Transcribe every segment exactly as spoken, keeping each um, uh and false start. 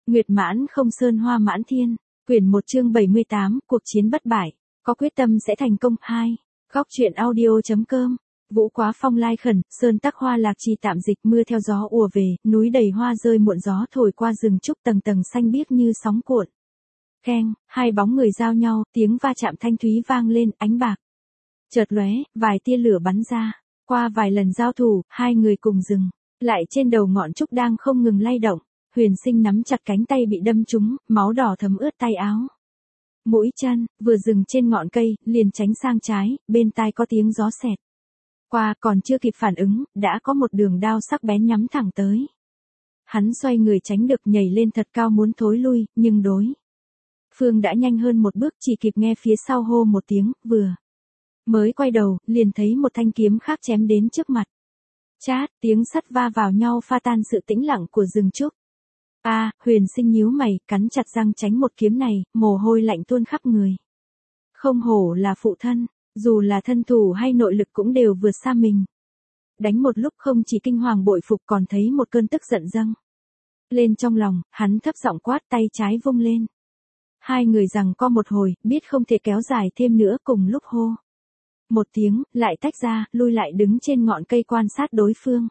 Nguyệt mãn không sơn hoa mãn thiên, quyển một chương bảy mươi tám, cuộc chiến bất bại, có quyết tâm sẽ thành công. hai. Góc truyện audio.com, Vũ Quá Phong lai khẩn, sơn tắc hoa lạc trì tạm dịch, mưa theo gió ùa về, núi đầy hoa rơi muộn gió thổi qua rừng trúc tầng tầng xanh biếc như sóng cuộn. Keng, hai bóng người giao nhau, tiếng va chạm thanh thúy vang lên, ánh bạc chợt lóe, vài tia lửa bắn ra. Qua vài lần giao thủ, hai người cùng dừng lại trên đầu ngọn trúc đang không ngừng lay động. Huyền Sinh nắm chặt cánh tay bị đâm trúng, máu đỏ thấm ướt tay áo. Mũi chân, vừa dừng trên ngọn cây, liền tránh sang trái, bên tai có tiếng gió xẹt qua, còn chưa kịp phản ứng, đã có một đường đao sắc bén nhắm thẳng tới. Hắn xoay người tránh được, nhảy lên thật cao muốn thối lui, nhưng đối phương đã nhanh hơn một bước, chỉ kịp nghe phía sau hô một tiếng, vừa mới quay đầu, liền thấy một thanh kiếm khác chém đến trước mặt. Chát, tiếng sắt va vào nhau pha tan sự tĩnh lặng của rừng trúc. A, à, Huyền Sinh nhíu mày, cắn chặt răng tránh một kiếm này, mồ hôi lạnh tuôn khắp người. Không hổ là phụ thân, dù là thân thủ hay nội lực cũng đều vượt xa mình. Đánh một lúc không chỉ kinh hoàng bội phục còn thấy một cơn tức giận dâng lên trong lòng, hắn thấp giọng quát, tay trái vung lên. Hai người giằng co một hồi, biết không thể kéo dài thêm nữa, cùng lúc hô một tiếng, lại tách ra, lui lại đứng trên ngọn cây quan sát đối phương.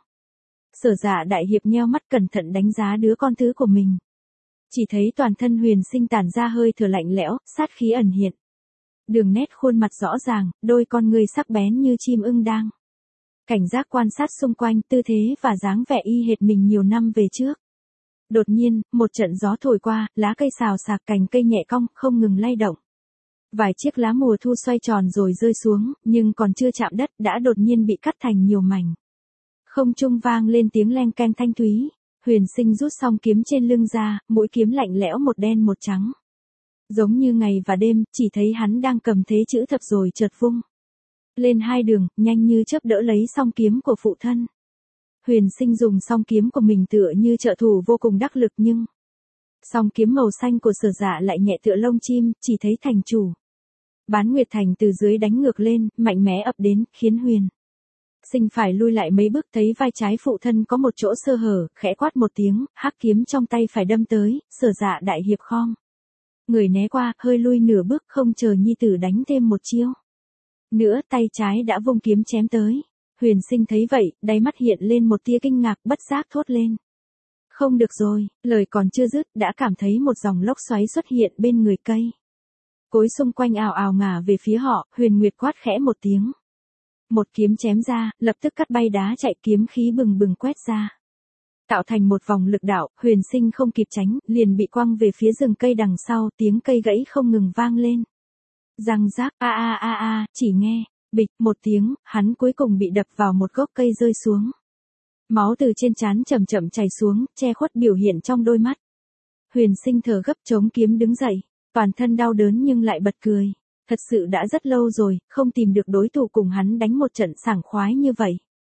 Sở Dạ đại hiệp nheo mắt cẩn thận đánh giá đứa con thứ của mình. Chỉ thấy toàn thân Huyền Sinh tản ra hơi thở lạnh lẽo, sát khí ẩn hiện. Đường nét khuôn mặt rõ ràng, đôi con người sắc bén như chim ưng đang cảnh giác quan sát xung quanh, tư thế và dáng vẻ y hệt mình nhiều năm về trước. Đột nhiên, một trận gió thổi qua, lá cây xào xạc, cành cây nhẹ cong, không ngừng lay động. Vài chiếc lá mùa thu xoay tròn rồi rơi xuống, nhưng còn chưa chạm đất, đã đột nhiên bị cắt thành nhiều mảnh. Không trung vang lên tiếng leng keng thanh thúy. Huyền Sinh rút xong kiếm trên lưng ra, mũi kiếm lạnh lẽo một đen một trắng. Giống như ngày và đêm, chỉ thấy hắn đang cầm thế chữ thập rồi chợt vung lên hai đường, nhanh như chớp đỡ lấy song kiếm của phụ thân. Huyền Sinh dùng song kiếm của mình tựa như trợ thủ vô cùng đắc lực, nhưng song kiếm màu xanh của Sở Dạ lại nhẹ tựa lông chim, chỉ thấy thành chủ Bán Nguyệt Thành từ dưới đánh ngược lên, mạnh mẽ ập đến, khiến Huyền Sinh phải lui lại mấy bước, thấy vai trái phụ thân có một chỗ sơ hở, khẽ quát một tiếng, hắc kiếm trong tay phải đâm tới. Sở Dạ đại hiệp khom người né qua, hơi lui nửa bước, không chờ nhi tử đánh thêm một chiêu nữa, tay trái đã vung kiếm chém tới. Huyền Sinh thấy vậy, đáy mắt hiện lên một tia kinh ngạc, bất giác thốt lên. Không được rồi, lời còn chưa dứt, đã cảm thấy một dòng lốc xoáy xuất hiện bên người cây cối xung quanh ào ào ngả về phía họ. Huyền Nguyệt quát khẽ một tiếng. Một kiếm chém ra, lập tức cắt bay đá chạy, kiếm khí bừng bừng quét ra. Tạo thành một vòng lực đạo, Huyền Sinh không kịp tránh, liền bị quăng về phía rừng cây đằng sau, tiếng cây gãy không ngừng vang lên. Răng rác, a a a a, chỉ nghe, bịch, một tiếng, hắn cuối cùng bị đập vào một gốc cây rơi xuống. Máu từ trên trán chậm chậm chảy xuống, che khuất biểu hiện trong đôi mắt. Huyền Sinh thở gấp chống kiếm đứng dậy, toàn thân đau đớn nhưng lại bật cười. Thật sự đã rất lâu rồi, không tìm được đối thủ cùng hắn đánh một trận sảng khoái như vậy.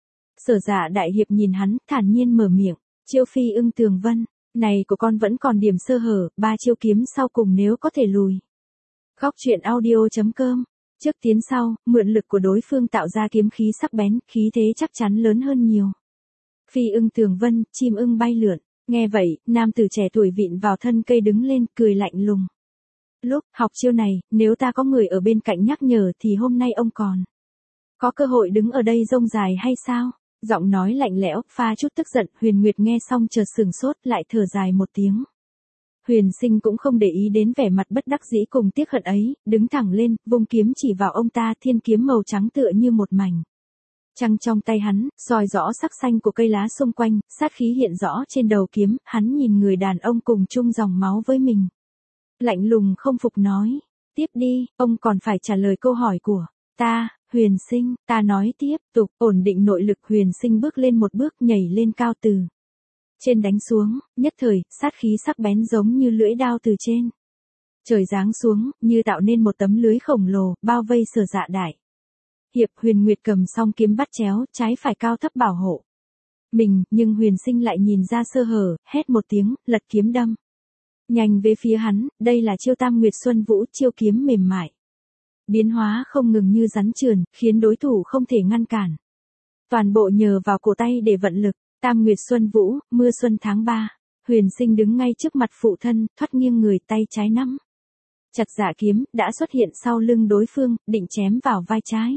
Sở Dạ đại hiệp nhìn hắn, thản nhiên mở miệng, chiêu Phi Ưng Tường Vân, này của con vẫn còn điểm sơ hở, ba chiêu kiếm sau cùng nếu có thể lùi. Góc truyện audio.com, trước tiến sau, mượn lực của đối phương tạo ra kiếm khí sắc bén, khí thế chắc chắn lớn hơn nhiều. Phi Ưng Tường Vân, chim ưng bay lượn. Nghe vậy, nam tử trẻ tuổi vịn vào thân cây đứng lên, cười lạnh lùng. Lúc học chiêu này, nếu ta có người ở bên cạnh nhắc nhở thì hôm nay ông còn có cơ hội đứng ở đây rông dài hay sao? Giọng nói lạnh lẽo, pha chút tức giận. Huyền Nguyệt nghe xong chợt sừng sốt, lại thở dài một tiếng. Huyền Sinh cũng không để ý đến vẻ mặt bất đắc dĩ cùng tiếc hận ấy, đứng thẳng lên, vung kiếm chỉ vào ông ta. Thiên kiếm màu trắng tựa như một mảnh trăng trong tay hắn, soi rõ sắc xanh của cây lá xung quanh, sát khí hiện rõ trên đầu kiếm. Hắn nhìn người đàn ông cùng chung dòng máu với mình, lạnh lùng không phục nói, tiếp đi, ông còn phải trả lời câu hỏi của ta. Huyền Sinh, ta nói tiếp tục, ổn định nội lực. Huyền Sinh bước lên một bước, nhảy lên cao từ trên đánh xuống, nhất thời, sát khí sắc bén giống như lưỡi đao từ trên trời giáng xuống, như tạo nên một tấm lưới khổng lồ, bao vây Sở Dạ đại hiệp. Huyền Nguyệt cầm song kiếm bắt chéo, trái phải cao thấp bảo hộ mình, nhưng Huyền Sinh lại nhìn ra sơ hở, hét một tiếng, lật kiếm đâm nhanh về phía hắn. Đây là chiêu Tam Nguyệt Xuân Vũ, chiêu kiếm mềm mại, biến hóa không ngừng như rắn trườn, khiến đối thủ không thể ngăn cản. Toàn bộ nhờ vào cổ tay để vận lực. Tam Nguyệt Xuân Vũ, mưa xuân tháng ba. Huyền Sinh đứng ngay trước mặt phụ thân, thoát nghiêng người, tay trái nắm chặt dạ kiếm, đã xuất hiện sau lưng đối phương, định chém vào vai trái.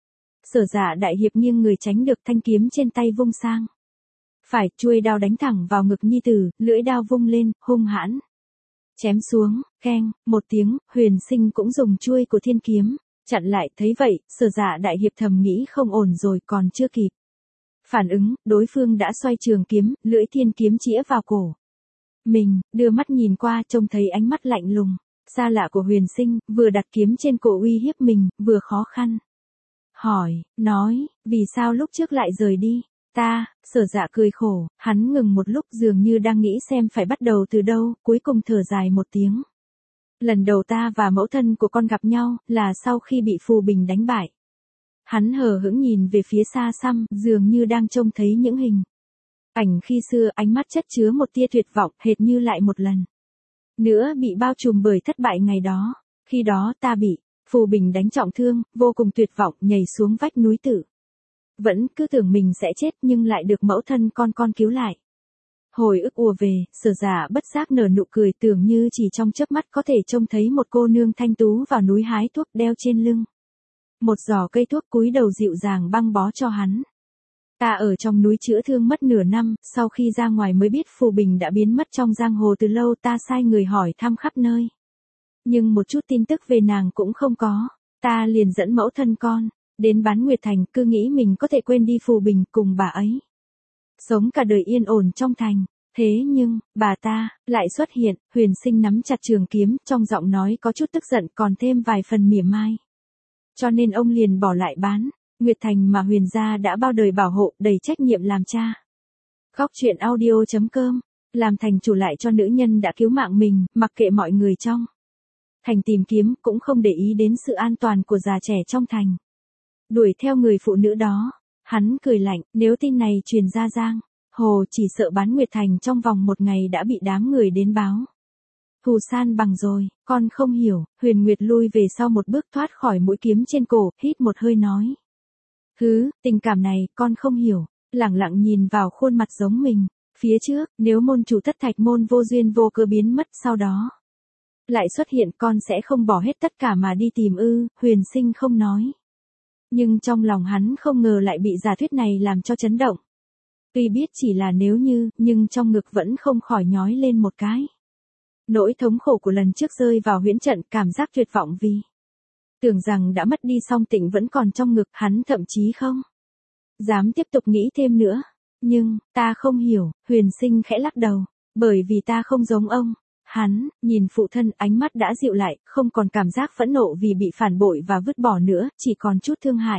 Sở Dạ đại hiệp nghiêng người tránh được, thanh kiếm trên tay vung sang phải, chuôi đao đánh thẳng vào ngực nhi tử, lưỡi đao vung lên, hung hãn chém xuống. Keng một tiếng, Huyền Sinh cũng dùng chuôi của thiên kiếm chặn lại. Thấy vậy, Sở Dạ đại hiệp thầm nghĩ không ổn rồi, còn chưa kịp phản ứng, đối phương đã xoay trường kiếm, lưỡi thiên kiếm chĩa vào cổ mình, đưa mắt nhìn qua, trông thấy ánh mắt lạnh lùng xa lạ của Huyền Sinh, vừa đặt kiếm trên cổ uy hiếp mình, vừa khó khăn hỏi, nói, vì sao lúc trước lại rời đi? Ta, Sở Dạ cười khổ, hắn ngừng một lúc, dường như đang nghĩ xem phải bắt đầu từ đâu, cuối cùng thở dài một tiếng. Lần đầu ta và mẫu thân của con gặp nhau, là sau khi bị Phù Bình đánh bại. Hắn hờ hững nhìn về phía xa xăm, dường như đang trông thấy những hình ảnh khi xưa, ánh mắt chất chứa một tia tuyệt vọng, hệt như lại một lần nữa bị bao trùm bởi thất bại ngày đó. Khi đó ta bị Phù Bình đánh trọng thương, vô cùng tuyệt vọng, nhảy xuống vách núi tử. Vẫn cứ tưởng mình sẽ chết, nhưng lại được mẫu thân con con cứu lại. Hồi ức ùa về, Sở Dạ bất giác nở nụ cười, tưởng như chỉ trong chớp mắt có thể trông thấy một cô nương thanh tú vào núi hái thuốc, đeo trên lưng một giỏ cây thuốc, cúi đầu dịu dàng băng bó cho hắn. Ta ở trong núi chữa thương mất nửa năm, sau khi ra ngoài mới biết Phù Bình đã biến mất trong giang hồ từ lâu. Ta sai người hỏi thăm khắp nơi, nhưng một chút tin tức về nàng cũng không có. Ta liền dẫn mẫu thân con đến Bán Nguyệt Thành, cứ nghĩ mình có thể quên đi Phù Bình, cùng bà ấy sống cả đời yên ổn trong thành. Thế nhưng, bà ta lại xuất hiện. Huyền Sinh nắm chặt trường kiếm, trong giọng nói có chút tức giận, còn thêm vài phần mỉa mai. Cho nên ông liền bỏ lại Bán Nguyệt Thành mà Huyền gia đã bao đời bảo hộ, đầy trách nhiệm làm cha. Góc truyện audio chấm com, làm thành chủ lại cho nữ nhân đã cứu mạng mình, mặc kệ mọi người trong thành tìm kiếm, cũng không để ý đến sự an toàn của già trẻ trong thành. Đuổi theo người phụ nữ đó. Hắn cười lạnh, nếu tin này truyền ra giang hồ, chỉ sợ Bán Nguyệt Thành trong vòng một ngày đã bị đám người đến báo thù san bằng rồi. Con không hiểu. Huyền Nguyệt lui về sau một bước, thoát khỏi mũi kiếm trên cổ, hít một hơi nói. Hứ, tình cảm này, con không hiểu. Lẳng lặng nhìn vào khuôn mặt giống mình. Phía trước, nếu môn chủ Thất Thạch môn vô duyên vô cớ biến mất, sau đó lại xuất hiện, con sẽ không bỏ hết tất cả mà đi tìm ư? Huyền Sinh không nói. Nhưng trong lòng hắn không ngờ lại bị giả thuyết này làm cho chấn động. Tuy biết chỉ là nếu như, nhưng trong ngực vẫn không khỏi nhói lên một cái. Nỗi thống khổ của lần trước rơi vào huyễn trận, cảm giác tuyệt vọng vì tưởng rằng đã mất đi song tịnh vẫn còn trong ngực, hắn thậm chí không dám tiếp tục nghĩ thêm nữa. Nhưng, ta không hiểu. Huyền Sinh khẽ lắc đầu. Bởi vì ta không giống ông. Hắn nhìn phụ thân, ánh mắt đã dịu lại, không còn cảm giác phẫn nộ vì bị phản bội và vứt bỏ nữa, chỉ còn chút thương hại.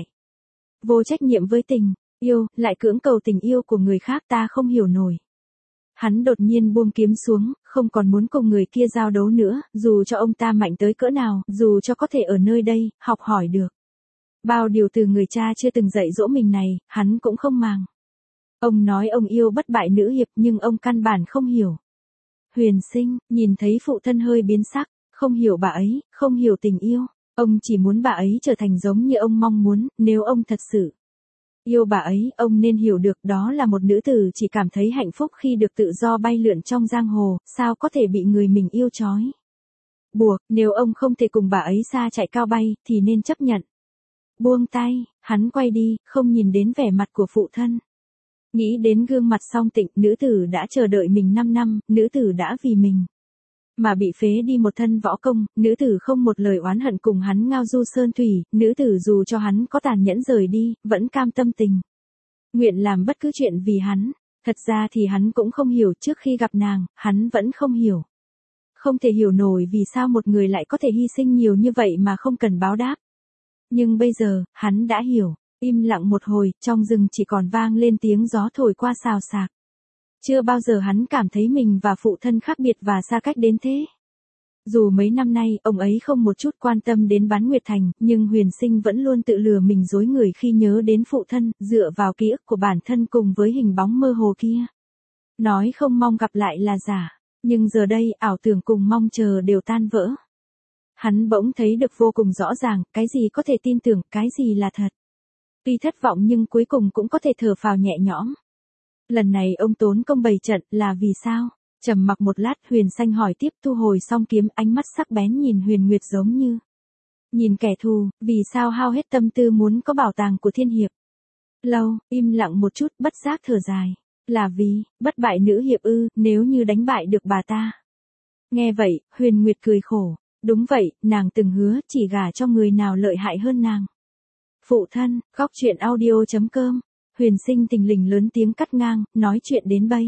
Vô trách nhiệm với tình yêu, lại cưỡng cầu tình yêu của người khác, ta không hiểu nổi. Hắn đột nhiên buông kiếm xuống, không còn muốn cùng người kia giao đấu nữa, dù cho ông ta mạnh tới cỡ nào, dù cho có thể ở nơi đây, học hỏi được bao điều từ người cha chưa từng dạy dỗ mình này, hắn cũng không màng. Ông nói ông yêu bất bại nữ hiệp, nhưng ông căn bản không hiểu. Huyền Sinh nhìn thấy phụ thân hơi biến sắc, không hiểu bà ấy, không hiểu tình yêu. Ông chỉ muốn bà ấy trở thành giống như ông mong muốn. Nếu ông thật sự yêu bà ấy, ông nên hiểu được đó là một nữ tử chỉ cảm thấy hạnh phúc khi được tự do bay lượn trong giang hồ, sao có thể bị người mình yêu trói buộc. Nếu ông không thể cùng bà ấy xa chạy cao bay, thì nên chấp nhận buông tay. Hắn quay đi, không nhìn đến vẻ mặt của phụ thân. Nghĩ đến gương mặt song tịnh, nữ tử đã chờ đợi mình năm năm, nữ tử đã vì mình mà bị phế đi một thân võ công, nữ tử không một lời oán hận cùng hắn ngao du sơn thủy, nữ tử dù cho hắn có tàn nhẫn rời đi, vẫn cam tâm tình nguyện làm bất cứ chuyện vì hắn. Thật ra thì hắn cũng không hiểu, trước khi gặp nàng, hắn vẫn không hiểu. Không thể hiểu nổi vì sao một người lại có thể hy sinh nhiều như vậy mà không cần báo đáp. Nhưng bây giờ, hắn đã hiểu. Im lặng một hồi, trong rừng chỉ còn vang lên tiếng gió thổi qua xào xạc. Chưa bao giờ hắn cảm thấy mình và phụ thân khác biệt và xa cách đến thế. Dù mấy năm nay, ông ấy không một chút quan tâm đến Bán Nguyệt Thành, nhưng Huyền Sinh vẫn luôn tự lừa mình dối người khi nhớ đến phụ thân, dựa vào ký ức của bản thân cùng với hình bóng mơ hồ kia. Nói không mong gặp lại là giả, nhưng giờ đây, ảo tưởng cùng mong chờ đều tan vỡ. Hắn bỗng thấy được vô cùng rõ ràng, cái gì có thể tin tưởng, cái gì là thật. Tuy thất vọng nhưng cuối cùng cũng có thể thở phào nhẹ nhõm. Lần này ông tốn công bày trận là vì sao? Trầm mặc một lát, Huyền Xanh hỏi tiếp, thu hồi xong kiếm, ánh mắt sắc bén nhìn Huyền Nguyệt giống như nhìn kẻ thù, vì sao hao hết tâm tư muốn có bảo tàng của thiên hiệp. Lâu, im lặng một chút, bất giác thở dài. Là vì, bất bại nữ hiệp ư, nếu như đánh bại được bà ta. Nghe vậy, Huyền Nguyệt cười khổ. Đúng vậy, nàng từng hứa chỉ gả cho người nào lợi hại hơn nàng. Phụ thân, góc chuyện audio chấm com. Huyền Sinh tình lình lớn tiếng cắt ngang, nói chuyện đến bây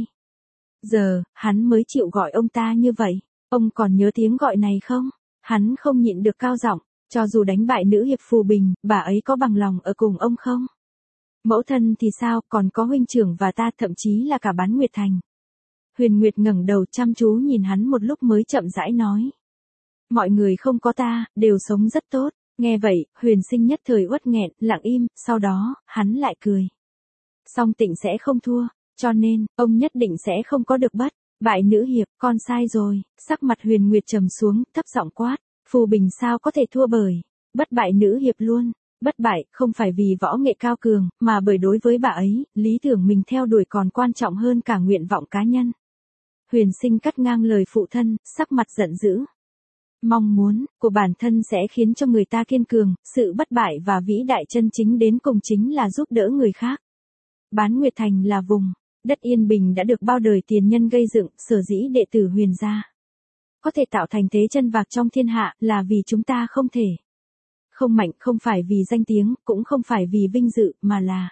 giờ, hắn mới chịu gọi ông ta như vậy. Ông còn nhớ tiếng gọi này không? Hắn không nhịn được cao giọng, cho dù đánh bại nữ hiệp Phù Bình, bà ấy có bằng lòng ở cùng ông không? Mẫu thân thì sao, còn có huynh trưởng và ta, thậm chí là cả Bán Nguyệt Thành. Huyền Nguyệt ngẩng đầu chăm chú nhìn hắn một lúc mới chậm rãi nói. Mọi người không có ta, đều sống rất tốt. Nghe vậy, Huyền Sinh nhất thời uất nghẹn, lặng im, sau đó, hắn lại cười. Song Tịnh sẽ không thua, cho nên, ông nhất định sẽ không có được bất bại nữ hiệp, con sai rồi. Sắc mặt Huyền Nguyệt trầm xuống, thấp giọng quát. Phù Bình sao có thể thua bởi bất bại nữ hiệp luôn. Bất bại, không phải vì võ nghệ cao cường, mà bởi đối với bà ấy, lý tưởng mình theo đuổi còn quan trọng hơn cả nguyện vọng cá nhân. Huyền Sinh cắt ngang lời phụ thân, sắc mặt giận dữ. Mong muốn của bản thân sẽ khiến cho người ta kiên cường, sự bất bại và vĩ đại chân chính đến cùng chính là giúp đỡ người khác. Bán Nguyệt Thành là vùng đất yên bình đã được bao đời tiền nhân gây dựng, sở dĩ đệ tử Huyền gia có thể tạo thành thế chân vạc trong thiên hạ là vì chúng ta không thể. Không mạnh, không phải vì danh tiếng, cũng không phải vì vinh dự, mà là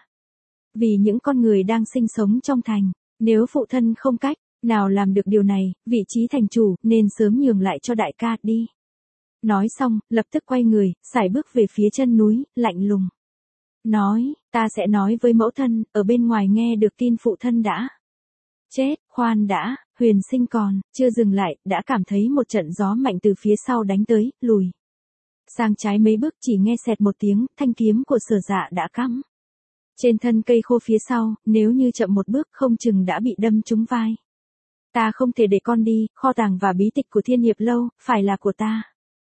vì những con người đang sinh sống trong thành. Nếu phụ thân không cách nào làm được điều này, vị trí thành chủ nên sớm nhường lại cho đại ca đi. Nói xong, lập tức quay người, sải bước về phía chân núi, lạnh lùng. Nói, ta sẽ nói với mẫu thân, ở bên ngoài nghe được tin phụ thân đã chết. Khoan đã, Huyền Sinh còn chưa dừng lại, đã cảm thấy một trận gió mạnh từ phía sau đánh tới, lùi sang trái mấy bước, chỉ nghe xẹt một tiếng, thanh kiếm của Sở Dạ đã cắm trên thân cây khô phía sau, nếu như chậm một bước không chừng đã bị đâm trúng vai. Ta không thể để con đi, kho tàng và bí tịch của Thiên Hiệp Lâu, phải là của ta.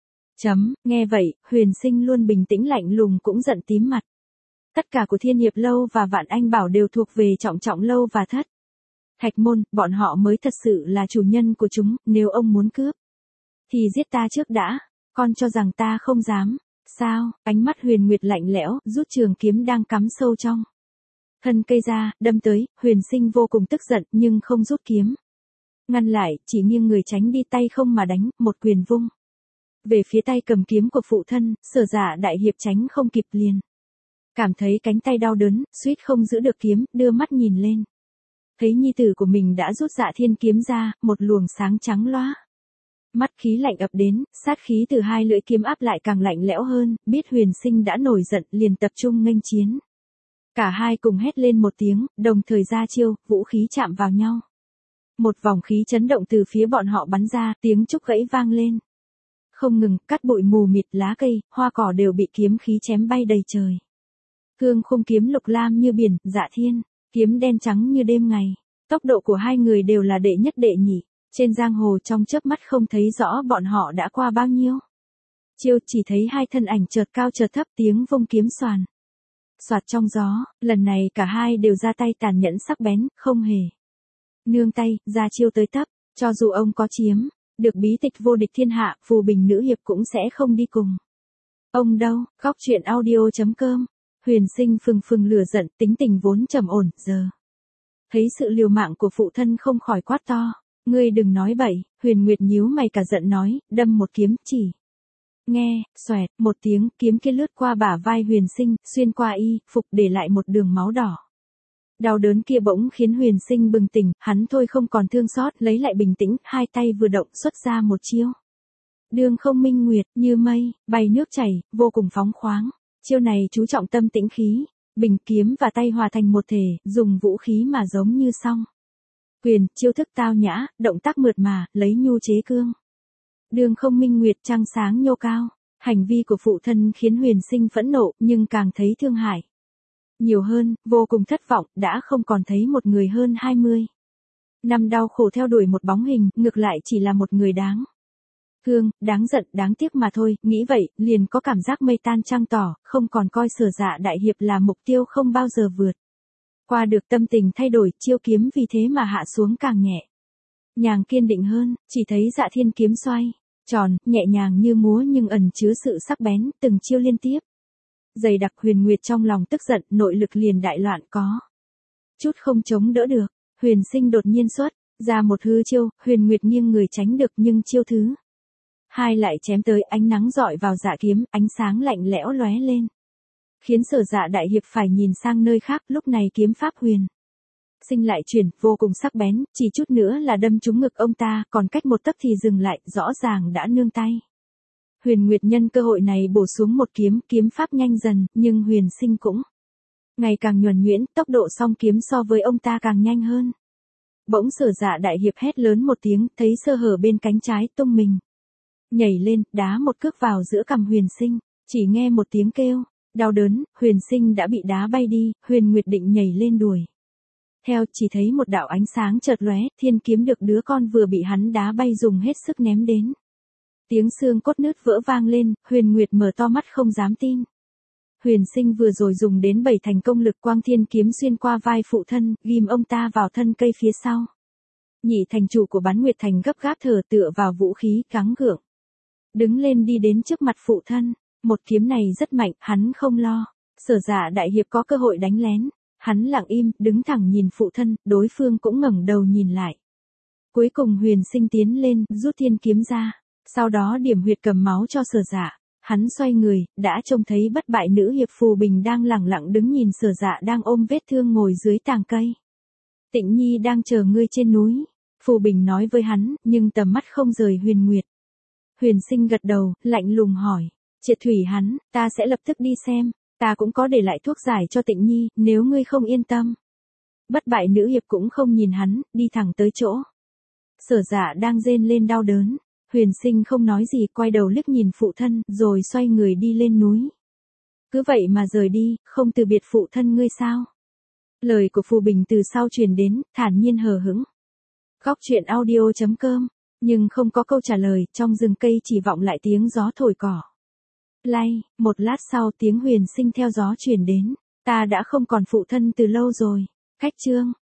Chấm, nghe vậy, Huyền Sinh luôn bình tĩnh lạnh lùng cũng giận tím mặt. Tất cả của Thiên Hiệp Lâu và Vạn Anh Bảo đều thuộc về Trọng Trọng Lâu và Thất Thạch Môn, bọn họ mới thật sự là chủ nhân của chúng, nếu ông muốn cướp thì giết ta trước đã. Con cho rằng ta không dám, sao? Ánh mắt Huyền Nguyệt lạnh lẽo, rút trường kiếm đang cắm sâu trong thân cây ra, đâm tới. Huyền Sinh vô cùng tức giận, nhưng không rút kiếm ngăn lại, chỉ nghiêng người tránh đi, tay không mà đánh, một quyền vung về phía tay cầm kiếm của phụ thân. Sở Dạ đại hiệp tránh không kịp liền cảm thấy cánh tay đau đớn, suýt không giữ được kiếm, đưa mắt nhìn lên, thấy nhi tử của mình đã rút Dạ Thiên kiếm ra, một luồng sáng trắng loá. Mắt khí lạnh ập đến, sát khí từ hai lưỡi kiếm áp lại càng lạnh lẽo hơn, biết Huyền Sinh đã nổi giận, liền tập trung nghênh chiến. Cả hai cùng hét lên một tiếng, đồng thời ra chiêu, vũ khí chạm vào nhau. Một vòng khí chấn động từ phía bọn họ bắn ra, tiếng trúc gãy vang lên. Không ngừng, cắt bụi mù mịt, lá cây, hoa cỏ đều bị kiếm khí chém bay đầy trời. Cương khung kiếm lục lam như biển, Dạ Thiên kiếm đen trắng như đêm ngày. Tốc độ của hai người đều là đệ nhất đệ nhị. Trên giang hồ trong chớp mắt không thấy rõ bọn họ đã qua bao nhiêu chiêu, chỉ thấy hai thân ảnh chợt cao chợt thấp, tiếng vung kiếm xoàn xoạt trong gió. Lần này cả hai đều ra tay tàn nhẫn sắc bén, không hề nương tay, ra chiêu tới tấp. Cho dù ông có chiếm được bí tịch vô địch thiên hạ, Phù Bình nữ hiệp cũng sẽ không đi cùng ông đâu. Góc chuyện audio chấm com. Huyền Sinh phừng phừng lửa giận, tính tình vốn trầm ổn, giờ thấy sự liều mạng của phụ thân không khỏi quát to. Ngươi đừng nói bậy. Huyền Nguyệt nhíu mày cả giận nói, đâm một kiếm, chỉ nghe, xoẹt, một tiếng, kiếm kia lướt qua bả vai Huyền Sinh, xuyên qua y phục, để lại một đường máu đỏ. Đau đớn kia bỗng khiến Huyền Sinh bừng tỉnh, hắn thôi không còn thương xót, lấy lại bình tĩnh, hai tay vừa động xuất ra một chiêu. Đường không minh nguyệt, như mây, bay nước chảy, vô cùng phóng khoáng. Chiêu này chú trọng tâm tĩnh khí, bình kiếm và tay hòa thành một thể, dùng vũ khí mà giống như song quyền, chiêu thức tao nhã, động tác mượt mà, lấy nhu chế cương. Đường không minh nguyệt, trăng sáng nhô cao. Hành vi của phụ thân khiến Huyền Sinh phẫn nộ, nhưng càng thấy thương hại nhiều hơn, vô cùng thất vọng, đã không còn thấy một người hơn hai mươi năm đau khổ theo đuổi một bóng hình, ngược lại chỉ là một người đáng thương, đáng giận, đáng tiếc mà thôi. Nghĩ vậy, liền có cảm giác mây tan trăng tỏ, không còn coi Sở Dạ đại hiệp là mục tiêu không bao giờ vượt qua được. Tâm tình thay đổi, chiêu kiếm vì thế mà hạ xuống càng nhẹ Nhàng kiên định hơn, chỉ thấy Dạ Thiên kiếm xoay, tròn, nhẹ nhàng như múa nhưng ẩn chứa sự sắc bén, từng chiêu liên tiếp. Dày đặc Huyền Nguyệt trong lòng tức giận, nội lực liền đại loạn có. Chút không chống đỡ được, Huyền Sinh đột nhiên xuất ra một hư chiêu, Huyền Nguyệt nghiêng người tránh được nhưng chiêu thứ hai lại chém tới, ánh nắng rọi vào Dạ kiếm, ánh sáng lạnh lẽo lóe lên. Khiến Sở Dạ đại hiệp phải nhìn sang nơi khác, lúc này kiếm pháp Huyền Sinh lại chuyển, vô cùng sắc bén, chỉ chút nữa là đâm trúng ngực ông ta, còn cách một tấc thì dừng lại, rõ ràng đã nương tay. Huyền Nguyệt nhân cơ hội này bổ xuống một kiếm, kiếm pháp nhanh dần, nhưng Huyền Sinh cũng ngày càng nhuần nhuyễn, tốc độ song kiếm so với ông ta càng nhanh hơn. Bỗng Sở Dạ đại hiệp hét lớn một tiếng, thấy sơ hở bên cánh trái, tung mình nhảy lên, đá một cước vào giữa cằm Huyền Sinh, chỉ nghe một tiếng kêu đau đớn, Huyền Sinh đã bị đá bay đi, Huyền Nguyệt định nhảy lên đuổi theo, chỉ thấy một đạo ánh sáng chợt lóe, thiên kiếm được đứa con vừa bị hắn đá bay dùng hết sức ném đến. Tiếng xương cốt nứt vỡ vang lên, Huyền Nguyệt mở to mắt không dám tin. Huyền Sinh vừa rồi dùng đến bảy thành công lực, quang thiên kiếm xuyên qua vai phụ thân, ghim ông ta vào thân cây phía sau. Nhị thành chủ của Bán Nguyệt Thành gấp gáp thở tựa vào vũ khí, gắng gượng đứng lên đi đến trước mặt phụ thân. Một kiếm này rất mạnh, hắn không lo. Sở Dạ đại hiệp có cơ hội đánh lén. Hắn lặng im, đứng thẳng nhìn phụ thân, đối phương cũng ngẩng đầu nhìn lại. Cuối cùng Huyền Sinh tiến lên, rút thiên kiếm ra, sau đó điểm huyệt cầm máu cho Sở Dạ. Hắn xoay người, đã trông thấy bất bại nữ hiệp Phù Bình đang lẳng lặng đứng nhìn Sở Dạ đang ôm vết thương ngồi dưới tàng cây. Tịnh Nhi đang chờ ngươi trên núi, Phù Bình nói với hắn, nhưng tầm mắt không rời Huyền Nguyệt. Huyền Sinh gật đầu, lạnh lùng hỏi, triệt thủy hắn, ta sẽ lập tức đi xem. Ta cũng có để lại thuốc giải cho Tịnh Nhi, nếu ngươi không yên tâm. Bất bại nữ hiệp cũng không nhìn hắn, đi thẳng tới chỗ. Sở Dạ đang rên lên đau đớn. Huyền Sinh không nói gì, quay đầu liếc nhìn phụ thân, rồi xoay người đi lên núi. Cứ vậy mà rời đi, không từ biệt phụ thân ngươi sao? Lời của Phù Bình từ sau truyền đến, thản nhiên hờ hững. Góc truyện audio chấm com, nhưng không có câu trả lời, trong rừng cây chỉ vọng lại tiếng gió thổi cỏ lay. Một lát sau tiếng Huyền Sinh theo gió truyền đến, ta đã không còn phụ thân từ lâu rồi. Cách chương